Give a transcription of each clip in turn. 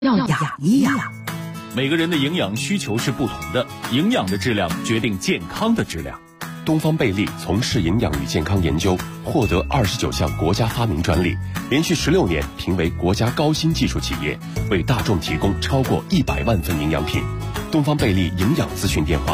要养一养。 每个人的营养需求是不同的，营养的质量决定健康的质量。 东方贝利从事营养与健康研究，获得29项国家发明专利，连续16年评为国家高新技术企业，为大众提供超过100万份营养品。东方贝利营养咨询电话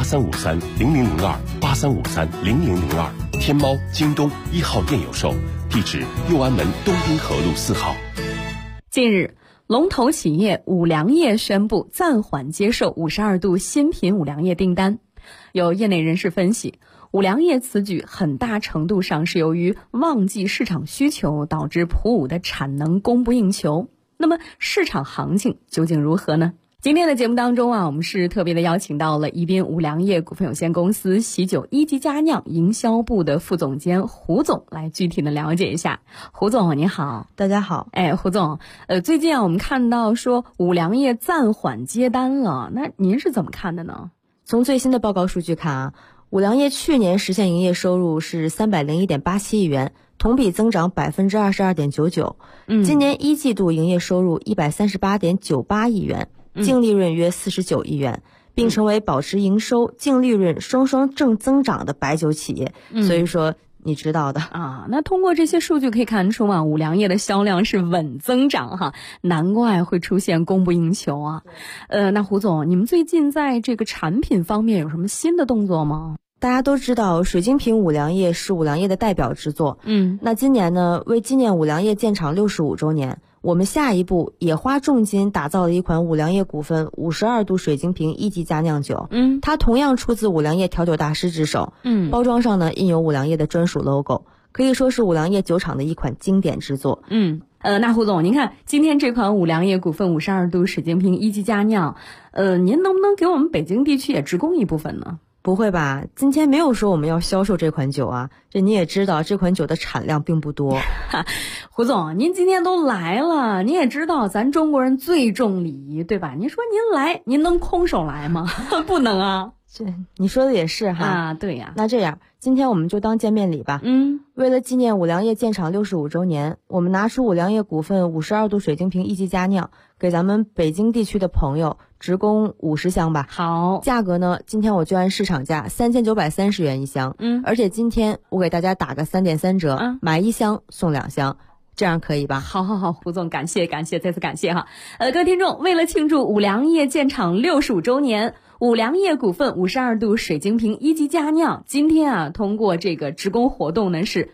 83530002，83530002，天猫、京东1号店有售，地址右安门东滨河路4号。 近日，龙头企业五粮液宣布暂缓接受52度新品五粮液订单。有业内人士分析，五粮液此举很大程度上是由于旺季市场需求导致普五的产能供不应求。那么市场行情究竟如何呢？今天的节目当中我们是特别的邀请到了宜宾五粮液股份有限公司喜酒一级佳酿营销部的副总监胡总来具体的了解一下。胡总你好。 大家好。 胡总，最近我们看到说五粮液暂缓接单了，那您是怎么看的呢？ 从最新的报告数据看五粮液去年实现营业收入是301.87亿元，同比增长22.99%。今年一季度营业收入138.98亿元，净利润约49亿元，并成为保持营收、净利润双双正增长的白酒企业。所以说你知道的那通过这些数据可以看出五粮液的销量是稳增长哈，难怪会出现供不应求啊。那胡总，你们最近在这个产品方面有什么新的动作吗？ 大家都知道水晶瓶五粮液是五粮液的代表之作。那今年呢，为纪念五粮液建厂65周年，我们下一步也花重金打造了一款五粮液股份52度水晶瓶一级佳酿酒。它同样出自五粮液调酒大师之手。包装上呢印有五粮液的专属 logo， 可以说是五粮液酒厂的一款经典之作。 那胡总，您看今天这款五粮液股份52度水晶瓶一级佳酿，您能不能给我们北京地区也直供一部分呢？ 不会吧，今天没有说我们要销售这款酒啊，这你也知道这款酒的产量并不多。 胡总，您今天都来了，你也知道咱中国人最重礼仪，对吧？您说您来，您能空手来吗？不能啊。 这你说的也是哈。 对呀。 那这样今天我们就当见面礼吧。为了纪念五粮液建厂65周年，我们拿出五粮液股份52度水晶瓶一级佳酿，给咱们北京地区的朋友直供50箱吧。 好， 价格呢，今天我就按市场价3930元一箱。而且今天我给大家打个3.3折，买1箱送2箱。这样可以吧？ 好，胡总，感谢，再次感谢哈。各位听众，为了庆祝五粮液建厂65周年，五粮液股份52度水晶瓶一级佳酿今天通过这个直供活动呢是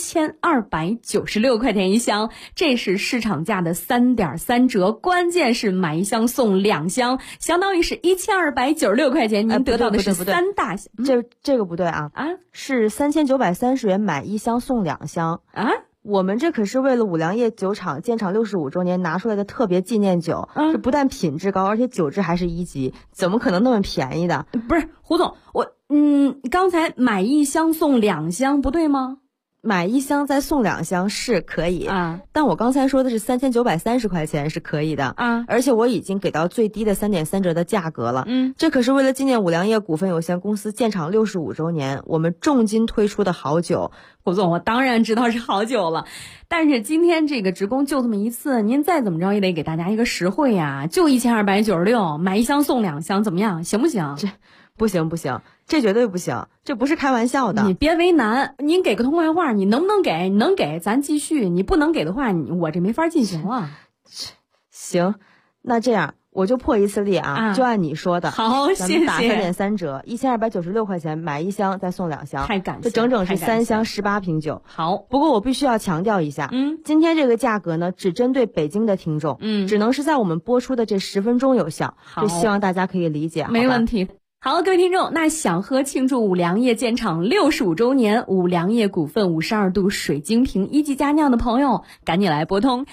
1296块钱一箱，这是市场价的3.3折，关键是买1箱送2箱，相当于是1296块钱，您得到的是3大箱。 这个不对啊，是3930元买1箱送2箱啊。我们这可是为了五粮液酒厂建厂65周年拿出来的特别纪念酒，这不但品质高，而且酒质还是1级，怎么可能那么便宜的？ 不是胡总，刚才买1箱送2箱不对吗？ 买1箱再送2箱是可以但我刚才说的是3930块钱是可以的而且我已经给到最低的3.3折的价格了。这可是为了纪念五粮液股份有限公司建厂65周年，我们重金推出的好酒。 胡总，我当然知道是好酒了，但是今天这个直供就这么一次，您再怎么着也得给大家一个实惠呀，就1296，买1箱送2箱，怎么样？行不行？ 这不行，这绝对不行，这不是开玩笑的。 你别为难，您给个痛快话，你能不能给？你能给咱继续，你不能给的话，我这没法进行了。 行，那这样我就破一次例就按你说的。 好，谢谢。 咱们打3.3折，1296块钱买1箱再送2箱， 太感谢， 这整整是3箱18瓶酒。 好， 不过我必须要强调一下，今天这个价格呢，只针对北京的听众，只能是在我们播出的这10分钟有效，这希望大家可以理解。 没问题。好，各位听众，那想喝庆祝五粮液建厂65周年五粮液股份52度水晶瓶一级佳酿的朋友，赶紧来拨通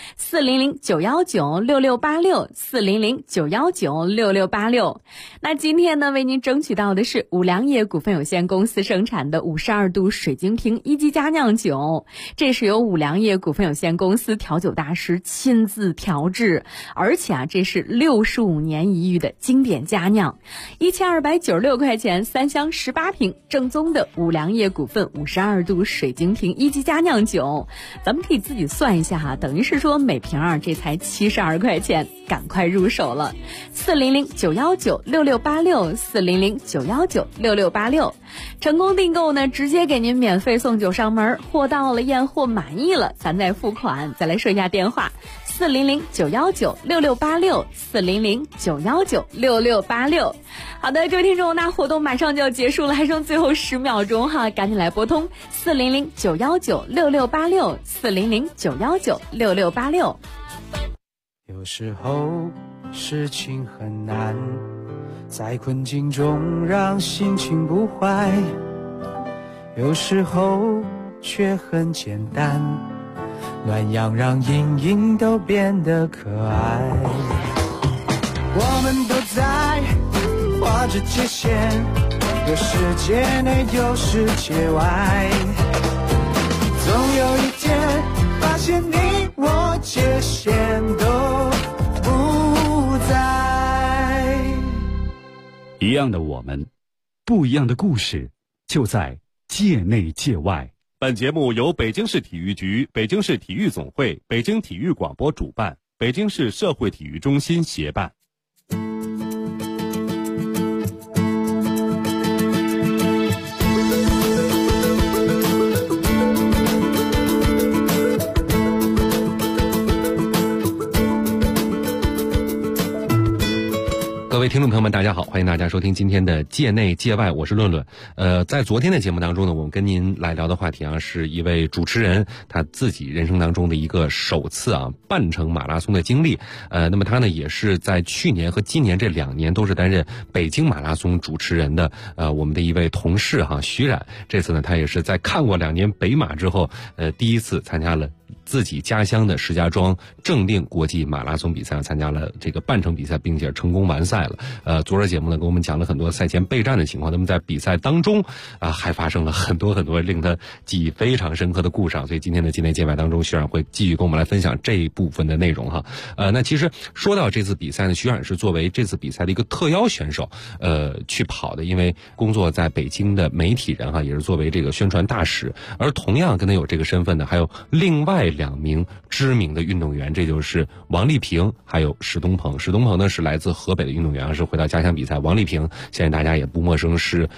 400-919-6686，400-919-6686。那今天呢，为您争取到的是五粮液股份有限公司生产的52度水晶瓶一级佳酿酒，这是由五粮液股份有限公司调酒大师亲自调制，而且这是65年一遇的经典佳酿，1296 196块钱，3箱18瓶，正宗的五粮液股份52度水晶瓶1级佳酿酒。咱们可以自己算一下哈，等于是说每瓶这才72块钱，赶快入手了。400-919-6686，400-919-6686，成功订购呢，直接给您免费送酒上门，货到了验货满意了，咱再付款。再来说一下电话：400-919-6686，400-919-6686。好的，各位听众，那活动马上就要结束了，还剩最后10秒钟哈，赶紧来拨通400-919-6686，400-919-6686。 有时候事情很难，在困境中让心情不坏，有时候却很简单，暖阳让阴影都变得可爱。我们都在画着界限，有世界内有世界外，总有一天发现你我界限都不在。 一样的我们，不一样的故事，就在界内界外。 本节目由北京市体育局、北京市体育总会、北京体育广播主办，北京市社会体育中心协办。 各位听众朋友们，大家好，欢迎大家收听今天的界内界外，我是论论。在昨天的节目当中呢，我们跟您来聊的话题是一位主持人他自己人生当中的一个首次半程马拉松的经历。那么他呢也是在去年和今年这2年都是担任北京马拉松主持人的我们的一位同事徐冉。这次呢他也是在看过2年北马之后，第一次参加了自己家乡的石家庄正定国际马拉松比赛，参加了这个半程比赛，并且成功完赛了。昨儿节目呢，给我们讲了很多赛前备战的情况。那么在比赛当中还发生了很多令他记忆非常深刻的故事。所以今天的界内界外当中，徐冉会继续跟我们来分享这一部分的内容哈。那其实说到这次比赛呢，徐冉是作为这次比赛的一个特邀选手去跑的，因为工作在北京的媒体人也是作为这个宣传大使。而同样跟他有这个身份的还有另外2名知名的运动员，这就是王丽萍还有史东鹏。史东鹏呢是来自河北的运动员，是回到家乡比赛。王丽萍相信大家也不陌生，是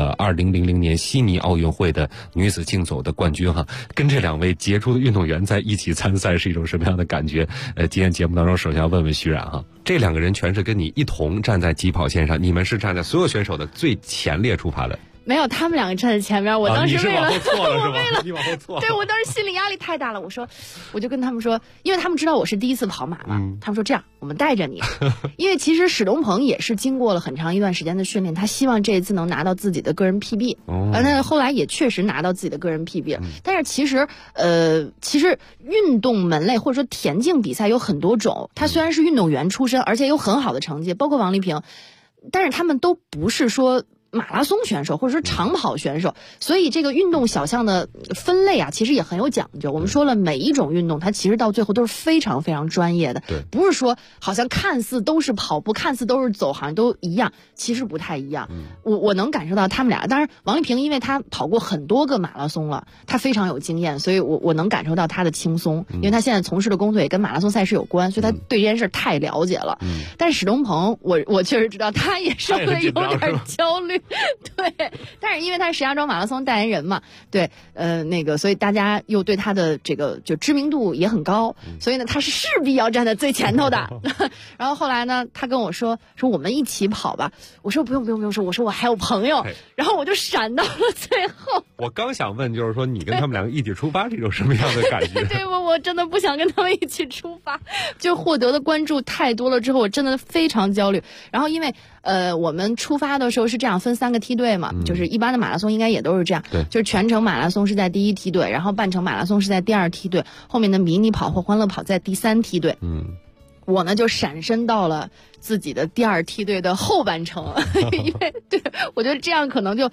2000年悉尼奥运会的女子竞走的冠军哈。跟这2位杰出的运动员在一起参赛是一种什么样的感觉？今天节目当中首先要问问徐冉哈，这2个人全是跟你一同站在起跑线上，你们是站在所有选手的最前列出发的。 没有，他们2个站在前面，我当时为了， 你是往后错了是吧？ 你往后错了，对，我当时心理压力太大了。我就跟他们说，因为他们知道我是第一次跑马嘛，他们说这样，我们带着你，因为其实史东鹏也是经过了很长一段时间的训练，他希望这一次能拿到自己的个人 PB，那后来也确实拿到自己的个人 PB，但是其实运动门类或者说田径比赛有很多种，他虽然是运动员出身，而且有很好的成绩，包括王丽萍，但是他们都不是说马拉松选手或者说长跑选手，所以这个运动小项的分类其实也很有讲究。我们说了，每一种运动它其实到最后都是非常非常专业的，不是说好像看似都是跑步，看似都是走，好像都一样，其实不太一样。我能感受到他们俩，当然王丽萍因为她跑过很多个马拉松了，她非常有经验，所以我能感受到她的轻松，因为她现在从事的工作也跟马拉松赛事有关，所以她对这件事太了解了。但是史东鹏，我确实知道他也稍微有点焦虑。对，但是因为他是石家庄马拉松代言人嘛，对，所以大家又对他的这个就知名度也很高，所以呢，他是势必要站在最前头的。然后后来呢，他跟我说我们一起跑吧，我说不用说，我说我还有朋友，然后我就闪到了最后。 我刚想问，就是说你跟他们2个一起出发是一种什么样的感觉？ 对，我真的不想跟他们一起出发，就获得的关注太多了之后，我真的非常焦虑。然后因为我们出发的时候是这样分3个梯队嘛，就是一般的马拉松应该也都是这样，就是全程马拉松是在第1梯队，然后半程马拉松是在第2梯队，后面的迷你跑或欢乐跑在第3梯队。我呢就闪身到了自己的第2梯队的后半程，因为对我觉得这样可能就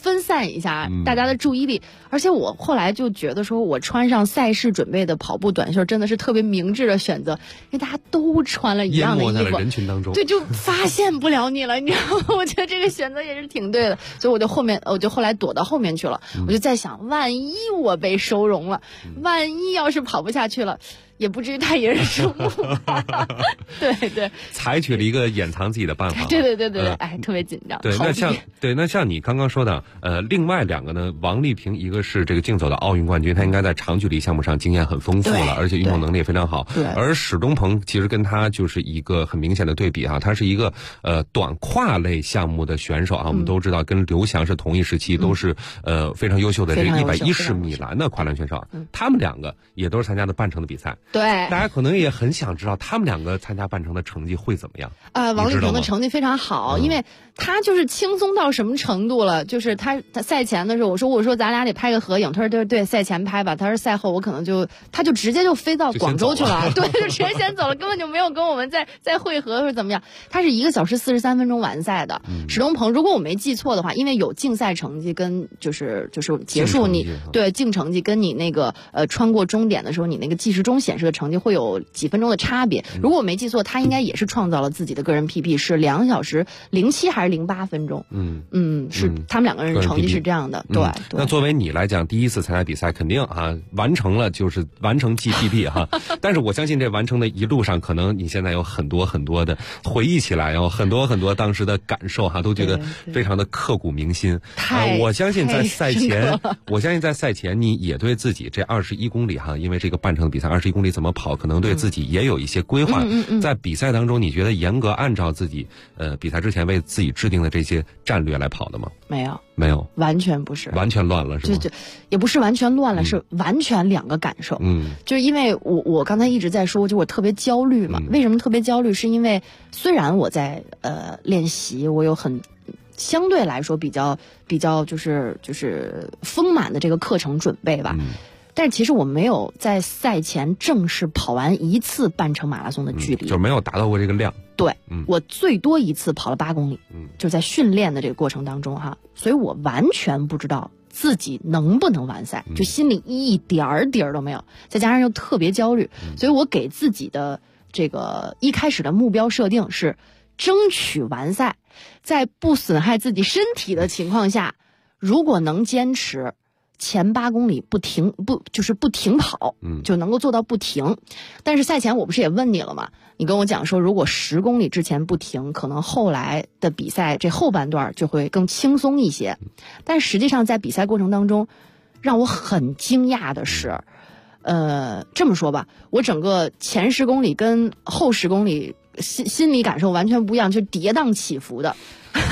分散一下大家的注意力。而且我后来就觉得说，我穿上赛事准备的跑步短袖真的是特别明智的选择，因为大家都穿了一样的衣服， 淹没在了人群当中， 对，就发现不了你了，你知道吗？我觉得这个选择也是挺对的，所以我就后来躲到后面去了。我就在想，万一我被收容了，万一要是跑不下去了，也不至于太引人注目。对对， 采取了一个掩藏自己的办法。 对，特别紧张。 对，那像你刚刚说的，另外2个呢，王丽萍一个是这个竞走的奥运冠军，她应该在长距离项目上经验很丰富了，而且运动能力也非常好。 对， 而史东鹏其实跟他就是一个很明显的对比啊，他是一个短跨类项目的选手啊，我们都知道跟刘翔是同一时期，都是非常优秀的这110米栏的跨栏选手。他们2个也都是参加的半程的比赛。 对， 大家可能也很想知道他们2个参加半程的成绩会怎么样。 王丽萍的成绩非常好，因为他就是轻松到什么程度了，就是他赛前的时候，我说咱俩得拍个合影，他说对，赛前拍吧，他说赛后我可能他就直接就飞到广州去了，对，就直接先走了，根本就没有跟我们再会合或者怎么样。他是1个小时43分钟完赛的。史东鹏，如果我没记错的话，因为有竞赛成绩跟就是结束你对净成绩跟你那个穿过终点的时候，你那个计时钟显示的成绩会有几分钟的差别。如果我没记错，他应该也是创造了自己的个人 PB， 是2小时07还是08分钟。是他们2个人成绩是这样的。对。 那作为你来讲，第一次参加比赛，肯定完成了就是完成即 PB 哈。但是我相信这完成的一路上，可能你现在有很多很多的回忆起来，有很多很多当时的感受都觉得非常的刻骨铭心。我相信在赛前，你也对自己这21公里因为这个半程比赛21公里怎么跑，可能对自己也有一些规划。在比赛当中，你觉得严格按照自己比赛之前为自己制定的这些战略来跑的吗？没有， 完全不是， 完全乱了是吗？ 也不是完全乱了，是完全2个感受。就是因为我刚才一直在说，就我特别焦虑嘛。为什么特别焦虑？是因为虽然我在练习，我有很相对来说比较就是丰满的这个课程准备吧。但是其实我没有在赛前正式跑完一次半程马拉松的距离， 就没有达到过这个量。 对，我最多一次跑了8公里，就在训练的这个过程当中所以我完全不知道自己能不能完赛，就心里一点底儿都没有，再加上又特别焦虑，所以我给自己的这个一开始的目标设定是争取完赛，在不损害自己身体的情况下，如果能坚持前8公里不停跑，就能够做到不停。但是赛前我不是也问你了吗？你跟我讲说，如果10公里之前不停，可能后来的比赛这后半段就会更轻松一些。但实际上在比赛过程当中，让我很惊讶的是，这么说吧，我整个前10公里跟后10公里心理感受完全不一样，就跌宕起伏的。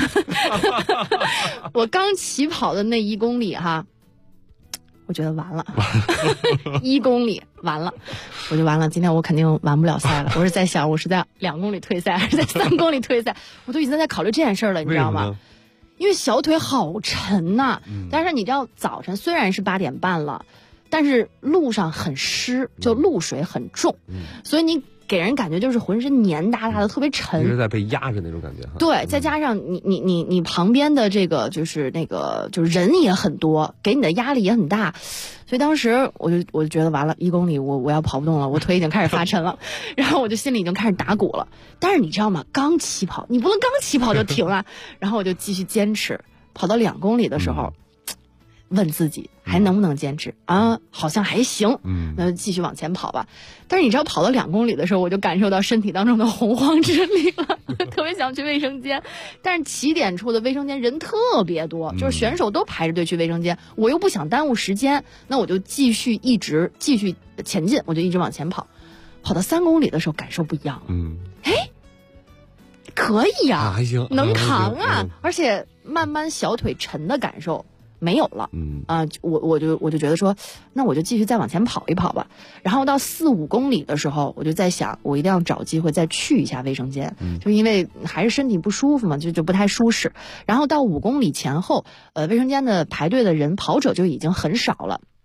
我刚起跑的那1公里我觉得完了，1公里完了，我就完了。今天我肯定完不了赛了。我是在想，我是在2公里退赛，还是在3公里退赛？我都已经在考虑这件事了，你知道吗？因为小腿好沉呐。但是你知道，早晨虽然是8点半了，但是路上很湿，就露水很重，所以你给人感觉就是浑身黏哒哒的，特别沉， 一直在被压着那种感觉对，再加上你旁边的这个就是就是人也很多，给你的压力也很大，所以当时我就觉得完了，1公里我要跑不动了，我腿已经开始发沉了，然后我就心里已经开始打鼓了。但是你知道吗？刚起跑，你不能刚起跑就停啊。然后我就继续坚持，跑到2公里的时候。问自己还能不能坚持好像还行，那就继续往前跑吧。但是你知道跑到2公里的时候，我就感受到身体当中的洪荒之力了，特别想去卫生间。但是起点处的卫生间人特别多，就是选手都排着队去卫生间，我又不想耽误时间，那我就继续前进，我就一直往前跑。跑到3公里的时候感受不一样了，可以还行， 能扛而且慢慢小腿沉的感受没有了，我就觉得说，那我就继续再往前跑一跑吧。然后到4、5公里的时候，我就在想，我一定要找机会再去一下卫生间，就因为还是身体不舒服嘛，就不太舒适。然后到5公里前后，卫生间的排队的人跑者就已经很少了。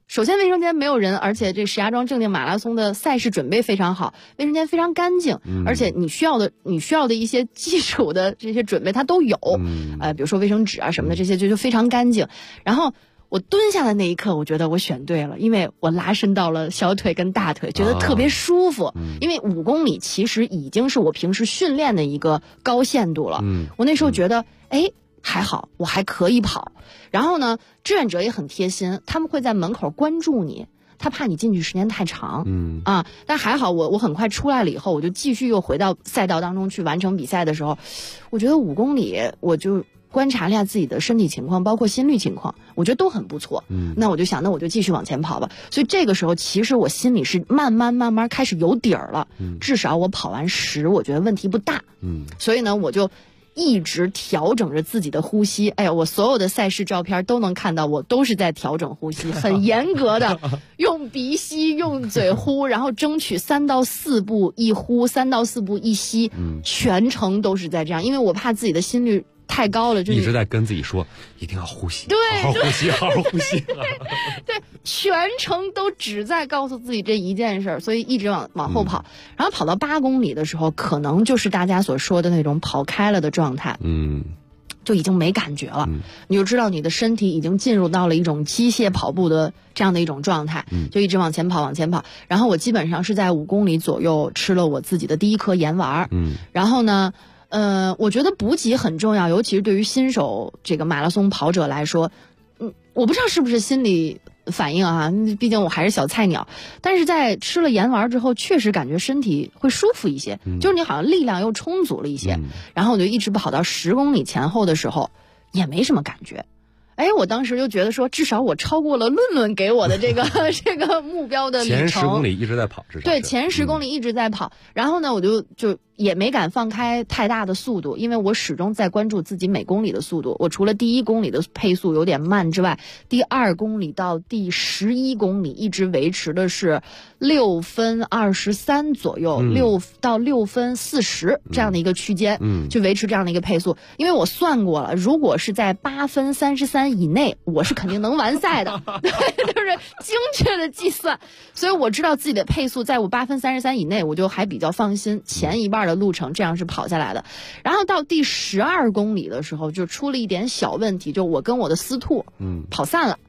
首先卫生间没有人，而且这石家庄正定马拉松的赛事准备非常好，卫生间非常干净，而且你需要的一些基础的这些准备它都有，比如说卫生纸啊什么的，这些就非常干净。然后我蹲下的那一刻，我觉得我选对了，因为我拉伸到了小腿跟大腿，觉得特别舒服。因为5公里其实已经是我平时训练的一个高限度了。我那时候觉得，还好，我还可以跑。然后呢，志愿者也很贴心，他们会在门口关注你，他怕你进去时间太长。但还好我很快出来了以后，我就继续又回到赛道当中去完成比赛的时候，我觉得5公里我就观察了一下自己的身体情况，包括心率情况，我觉得都很不错。那我就想，那我就继续往前跑吧。所以这个时候，其实我心里是慢慢开始有底儿了。至少我跑完10，我觉得问题不大。所以呢，我就一直调整着自己的呼吸。哎呀，我所有的赛事照片都能看到，我都是在调整呼吸，很严格的用鼻吸，用嘴呼，然后争取3到4步一呼，3到4步一吸，全程都是在这样，因为我怕自己的心率太高了，就一直在跟自己说一定要呼吸， 对， 好好呼吸，好好呼吸。 对，全程都只在告诉自己这一件事儿，所以一直往后跑。然后跑到8公里的时候，可能就是大家所说的那种跑开了的状态。就已经没感觉了，你就知道你的身体已经进入到了一种机械跑步的这样的一种状态，就一直往前跑。然后我基本上是在5公里左右吃了我自己的第一颗盐丸。然后呢，我觉得补给很重要，尤其是对于新手这个马拉松跑者来说，我不知道是不是心理反应啊，毕竟我还是小菜鸟，但是在吃了盐丸之后，确实感觉身体会舒服一些，就是你好像力量又充足了一些。然后我就一直跑到10公里前后的时候，也没什么感觉。我当时就觉得说，至少我超过了论给我的这个目标的里程。 前10公里一直在跑，至少对，前10公里一直在跑。然后呢，我就也没敢放开太大的速度，因为我始终在关注自己每公里的速度。我除了第1公里的配速有点慢之外，第2公里到第11公里一直维持的是6分23左右，6到6分40这样的一个区间，就维持这样的一个配速。因为我算过了，如果是在8分33以内，我是肯定能完赛的。对，就是精确的计算，所以我知道自己的配速在我8分33以内，我就还比较放心。前一半的路程这样是跑下来的。然后到第12公里的时候，就出了一点小问题，就我跟我的司兔跑散了。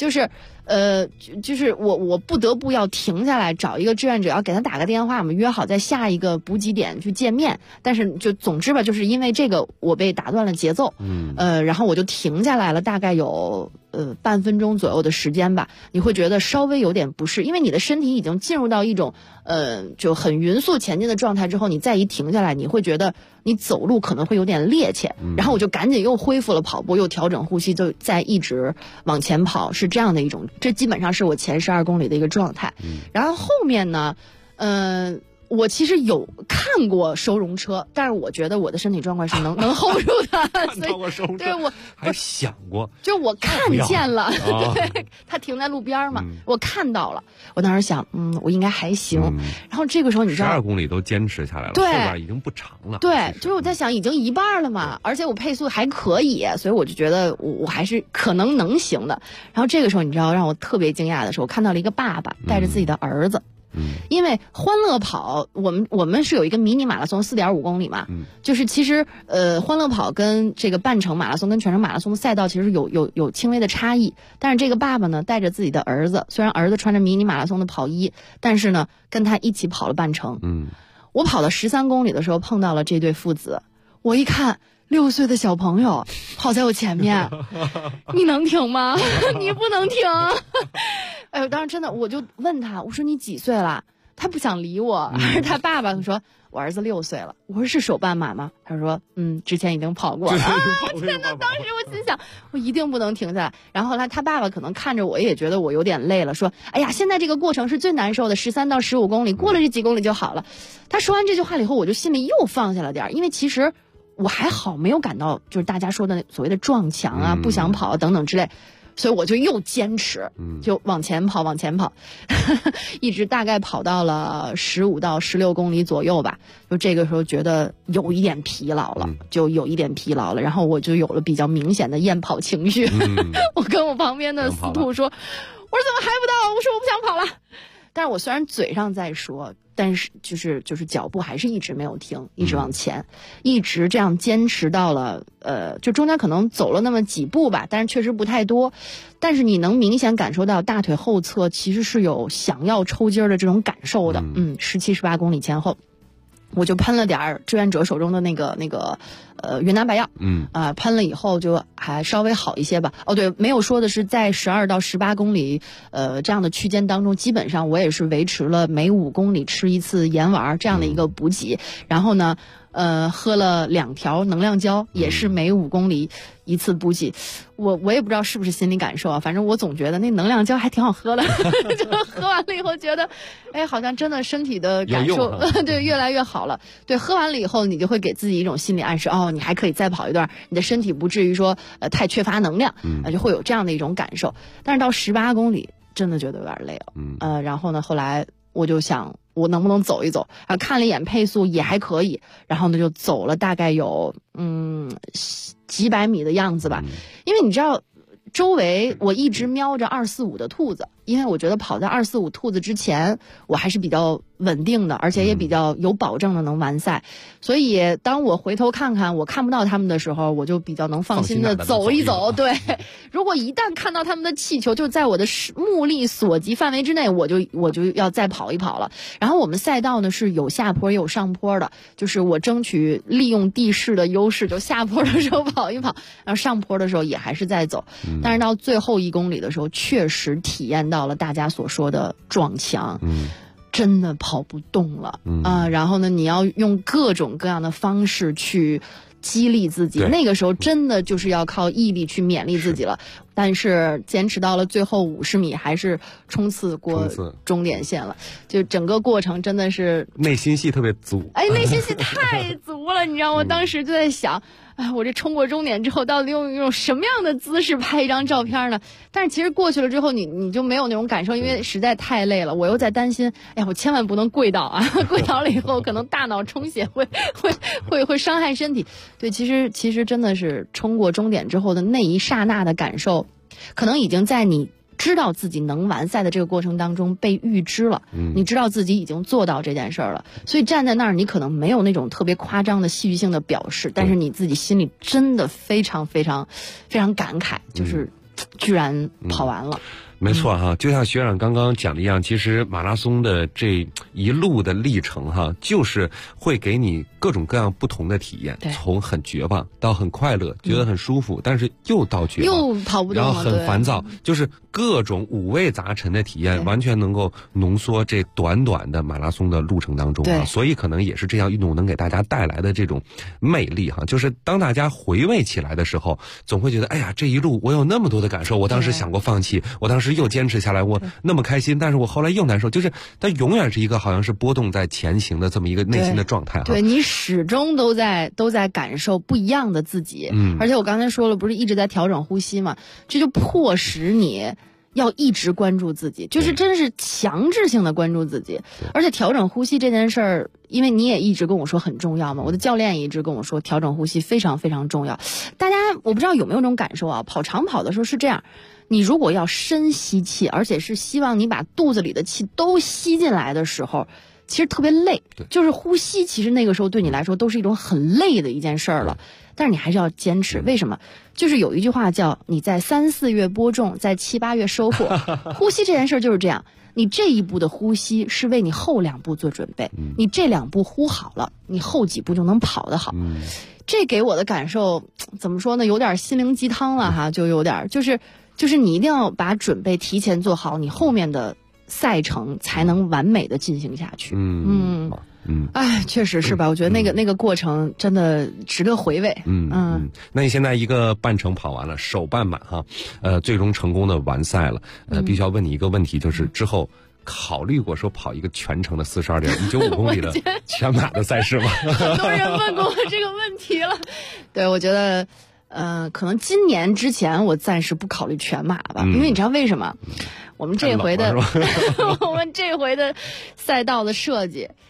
就是我不得不要停下来找一个志愿者，要给他打个电话，我们约好在下一个补给点去见面。但是就总之吧，就是因为这个我被打断了节奏，然后我就停下来了，大概有半分钟左右的时间吧。你会觉得稍微有点不适，因为你的身体已经进入到一种就很匀速前进的状态之后，你再一停下来，你会觉得你走路可能会有点趔趄。然后我就赶紧又恢复了跑步，又调整呼吸，就再一直往前跑，是这样的一种，这基本上是我前12公里的一个状态。然后后面呢，我其实有看过收容车，但是我觉得我的身体状况是能 hold 住的，所以对我还想过， 就我看见了，对，他停在路边嘛，我看到了，我当时想，我应该还行。然后这个时候你知道 ，12公里都坚持下来了， 对， 后边已经不长了， 对，就是我在想已经一半了嘛，而且我配速还可以，所以我就觉得我还是可能行的。然后这个时候你知道让我特别惊讶的是，我看到了一个爸爸带着自己的儿子。因为欢乐跑，我们是有一个迷你马拉松4.5公里嘛，就是其实欢乐跑跟这个半程马拉松跟全程马拉松的赛道其实有轻微的差异，但是这个爸爸呢带着自己的儿子，虽然儿子穿着迷你马拉松的跑衣，但是呢跟他一起跑了半程。我跑到13公里的时候碰到了这对父子，我一看6岁的小朋友跑在我前面，你能停吗？你不能停。哎呦，当时真的，我就问他，我说你几岁了？他不想理我，而他爸爸说我儿子6岁了。我说是手半马吗？他说之前已经跑过了。天哪！当时我心想，我一定不能停下来。然后后来他爸爸可能看着我也觉得我有点累了，说哎呀，现在这个过程是最难受的，13到15公里，过了这几公里就好了。他说完这句话了以后，我就心里又放下了点，因为其实我还好没有感到就是大家说的所谓的撞墙啊、不想跑等等之类，所以我就又坚持，就往前跑一直大概跑到了15到16公里左右吧。就这个时候觉得有一点疲劳了，然后我就有了比较明显的厌跑情绪。我跟我旁边的司徒说， 我说怎么还不到？我说我不想跑了。但是我虽然嘴上在说，但是就是脚步还是一直没有停，一直往前，一直这样坚持到了就中间可能走了那么几步吧，但是确实不太多。但是你能明显感受到大腿后侧其实是有想要抽筋的这种感受的。17、18公里前后。我就喷了点志愿者手中的那个云南白药，喷了以后就还稍微好一些吧。哦，对，没有说的是在12到18公里这样的区间当中，基本上我也是维持了每5公里吃一次盐丸这样的一个补给，然后呢喝了2条能量胶，也是每5公里一次补给。我也不知道是不是心理感受啊，反正我总觉得那能量胶还挺好喝的，就喝完了以后觉得，哎，好像真的身体的感受对越来越好了。对，喝完了以后你就会给自己一种心理暗示，哦，你还可以再跑一段，你的身体不至于说太缺乏能量，就会有这样的一种感受。但是到18公里真的觉得有点累了，然后呢，后来我就想我能不能走一走，看了一眼配速也还可以，然后呢就走了大概有几百米的样子吧。因为你知道周围我一直瞄着245的兔子，因为我觉得跑在245兔子之前我还是比较稳定的，而且也比较有保证的能完赛，所以当我回头看看我看不到他们的时候，我就比较能放心的走一走。对，如果一旦看到他们的气球就在我的目力所及范围之内，我就要再跑一跑了。然后我们赛道呢是有下坡也有上坡的，就是我争取利用地势的优势，就下坡的时候跑一跑，然后上坡的时候也还是在走。但是到最后1公里的时候，确实体验到了大家所说的撞墙，真的跑不动了然后呢，你要用各种各样的方式去激励自己，那个时候真的就是要靠毅力去勉励自己了。但是坚持到了最后50米，还是冲刺过终点线了。就整个过程真的是内心戏特别足， 内心戏太足了。你知道，我当时就在想，我这冲过终点之后，到底用一种什么样的姿势拍一张照片呢？但是其实过去了之后，你就没有那种感受，因为实在太累了。我又在担心，我千万不能跪倒啊！跪倒了以后，可能大脑充血会伤害身体。对，其实真的是冲过终点之后的那一刹那的感受，可能已经在你知道自己能完赛的这个过程当中被预知了，你知道自己已经做到这件事儿了，所以站在那儿你可能没有那种特别夸张的戏剧性的表示，但是你自己心里真的非常非常非常感慨，就是居然跑完了。 没错哈，就像学长刚刚讲的一样，其实马拉松的这一路的历程哈，就是会给你各种各样不同的体验，从很绝望到很快乐，觉得很舒服，但是又到绝望， 又跑不动了， 然后很烦躁，就是各种五味杂陈的体验，完全能够浓缩这短短的马拉松的路程当中啊。所以可能也是这项运动能给大家带来的这种魅力哈，就是当大家回味起来的时候，总会觉得哎呀，这一路我有那么多的感受，我当时想过放弃，我当时又坚持下来，我那么开心，但是我后来又难受，就是它永远是一个好像是波动在前行的这么一个内心的状态。 对，你始终都在感受不一样的自己。而且我刚才说了，不是一直在调整呼吸嘛，这就迫使你要一直关注自己，就是真是强制性的关注自己。而且调整呼吸这件事儿，因为你也一直跟我说很重要嘛，我的教练也一直跟我说调整呼吸非常非常重要。大家我不知道有没有这种感受啊，跑长跑的时候是这样，你如果要深吸气，而且是希望你把肚子里的气都吸进来的时候，其实特别累，就是呼吸其实那个时候对你来说都是一种很累的一件事儿了，但是你还是要坚持。为什么？就是有一句话叫你在3、4月播种，在7、8月收获。呼吸这件事儿就是这样，你这一步的呼吸是为你后2步做准备，你这2步呼好了，你后几步就能跑得好。这给我的感受怎么说呢，有点心灵鸡汤了哈，就有点就是你一定要把准备提前做好，你后面的赛程才能完美的进行下去。确实是吧？我觉得那个过程真的值得回味。 那你现在一个半程跑完了，首半马哈，最终成功的完赛了。必须要问你一个问题，就是之后考虑过说跑一个全程的42.195公里的全马的赛事吗？ 很多人问过我这个问题了。对，我觉得可能今年之前我暂时不考虑全马吧，因为你知道为什么？我们这回的赛道的设计，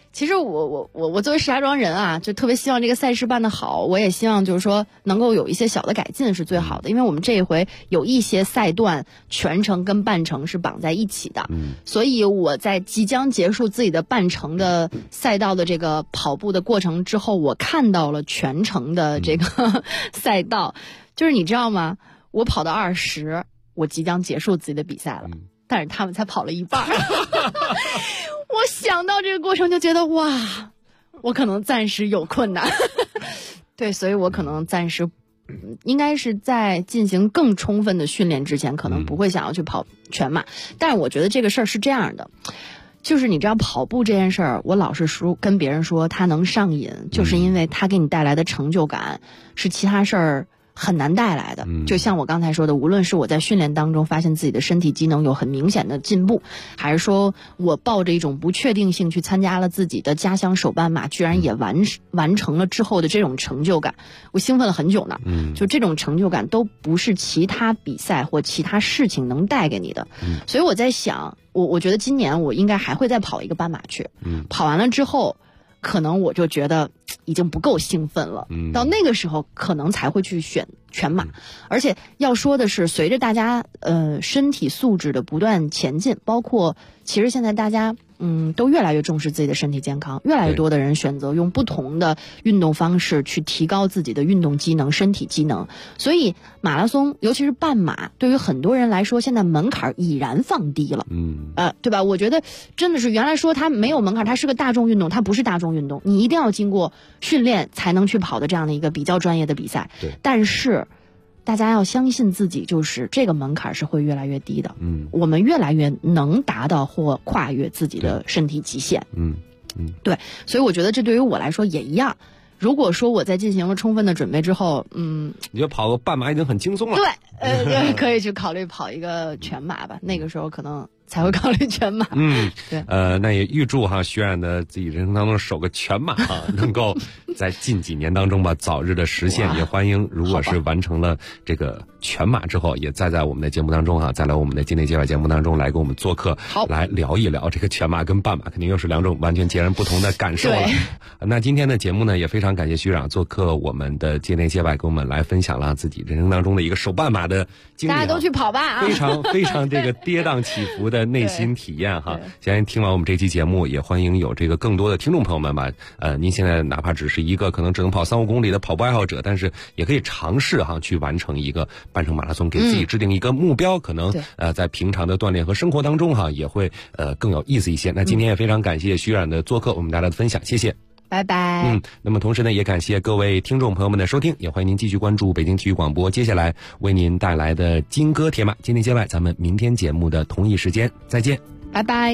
其实我作为石家庄人啊，就特别希望这个赛事办得好，我也希望就是说能够有一些小的改进是最好的，因为我们这一回有一些赛段全程跟半程是绑在一起的，所以我在即将结束自己的半程的赛道的这个跑步的过程之后，我看到了全程的这个赛道，就是你知道吗？我跑到20，我即将结束自己的比赛了，但是他们才跑了一半。我想到这个过程就觉得哇，我可能暂时有困难。对，所以我可能暂时应该是在进行更充分的训练之前，可能不会想要去跑全马。但是我觉得这个事儿是这样的，就是你知道跑步这件事儿，我老是跟别人说它能上瘾，就是因为它给你带来的成就感是其他事儿很难带来的。就像我刚才说的，无论是我在训练当中发现自己的身体机能有很明显的进步，还是说我抱着一种不确定性去参加了自己的家乡首半马，居然也完成了之后的这种成就感，我兴奋了很久呢。就这种成就感都不是其他比赛或其他事情能带给你的。所以我在想，我觉得今年我应该还会再跑一个半马去。跑完了之后，可能我就觉得已经不够兴奋了，到那个时候可能才会去选全马。而且要说的是，随着大家身体素质的不断前进，包括其实现在大家都越来越重视自己的身体健康，越来越多的人选择用不同的运动方式去提高自己的运动机能、身体机能。所以马拉松，尤其是半马，对于很多人来说，现在门槛已然放低了。对吧？我觉得真的是原来说它没有门槛，它是个大众运动，它不是大众运动，你一定要经过训练才能去跑的这样的一个比较专业的比赛。但是大家要相信自己，就是这个门槛是会越来越低的。我们越来越能达到或跨越自己的身体极限。对，所以我觉得这对于我来说也一样。如果说我在进行了充分的准备之后， 你就跑个半马已经很轻松了。 对，可以去考虑跑一个全马吧。那个时候可能才会考虑全马。对。 那也预祝徐冉的自己人生当中首个全马能够在近几年当中吧早日的实现。也欢迎如果是完成了这个全马之后，也再在我们的节目当中再来我们的境内街外节目当中来给我们做客，来聊一聊这个全马跟半马，肯定又是两种完全截然不同的感受了。那今天的节目呢，也非常感谢徐冉做客我们的界内界外，给我们来分享了自己人生当中的一个首半马的经历。 大家都去跑吧非常非常这个跌宕起伏的内心体验相信听完我们这期节目，也欢迎有这个更多的听众朋友们吧。您现在哪怕只是一个可能只能跑3-5公里的跑步爱好者，但是也可以尝试去完成一个半程马拉松，给自己制定一个目标，可能在平常的锻炼和生活当中也会更有意思一些。那今天也非常感谢徐冉的做客，我们大家的分享，谢谢。 拜拜。 那么同时呢，也感谢各位听众朋友们的收听，也欢迎您继续关注北京体育广播接下来为您带来的金戈铁马境内街外，咱们明天节目的同一时间再见， 拜拜。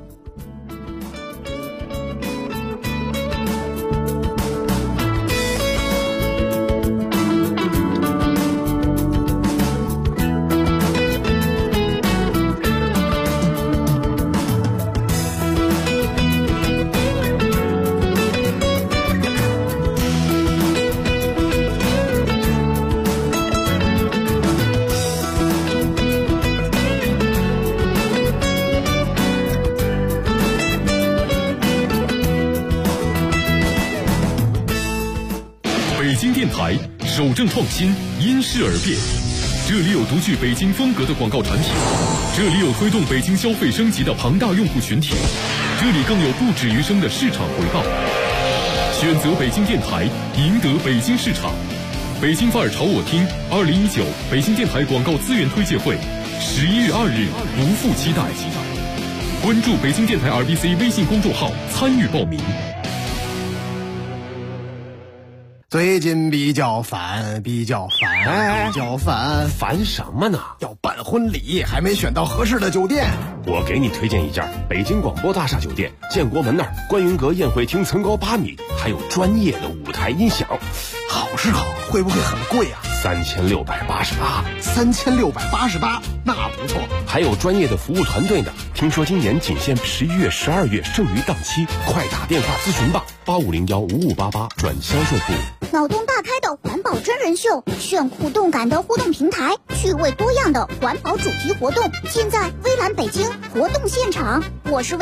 守正创新，因势而变。这里有独具北京风格的广告产品，这里有推动北京消费升级的庞大用户群体，这里更有不止于生的市场回报。选择北京电台，赢得北京市场。北京范儿朝我听2019北京电台广告资源推介会，11月2日不负期待。关注北京电台 RBC 微信公众号参与报名。 最近比较烦， 烦什么呢？ 要办婚礼，还没选到合适的酒店。 我给你推荐一家北京广播大厦酒店，建国门那儿观云阁宴会厅层高8米，还有专业的舞台音响。 好是好，会不会很贵啊 ？3688， 那不错。 还有专业的服务团队呢。听说今年仅限11月、12月剩余档期，快打电话咨询吧，8501-5588转销售部。 脑洞大开的环保真人秀，炫酷动感的互动平台，趣味多样的环保主题活动，尽在微蓝北京活动现场。我是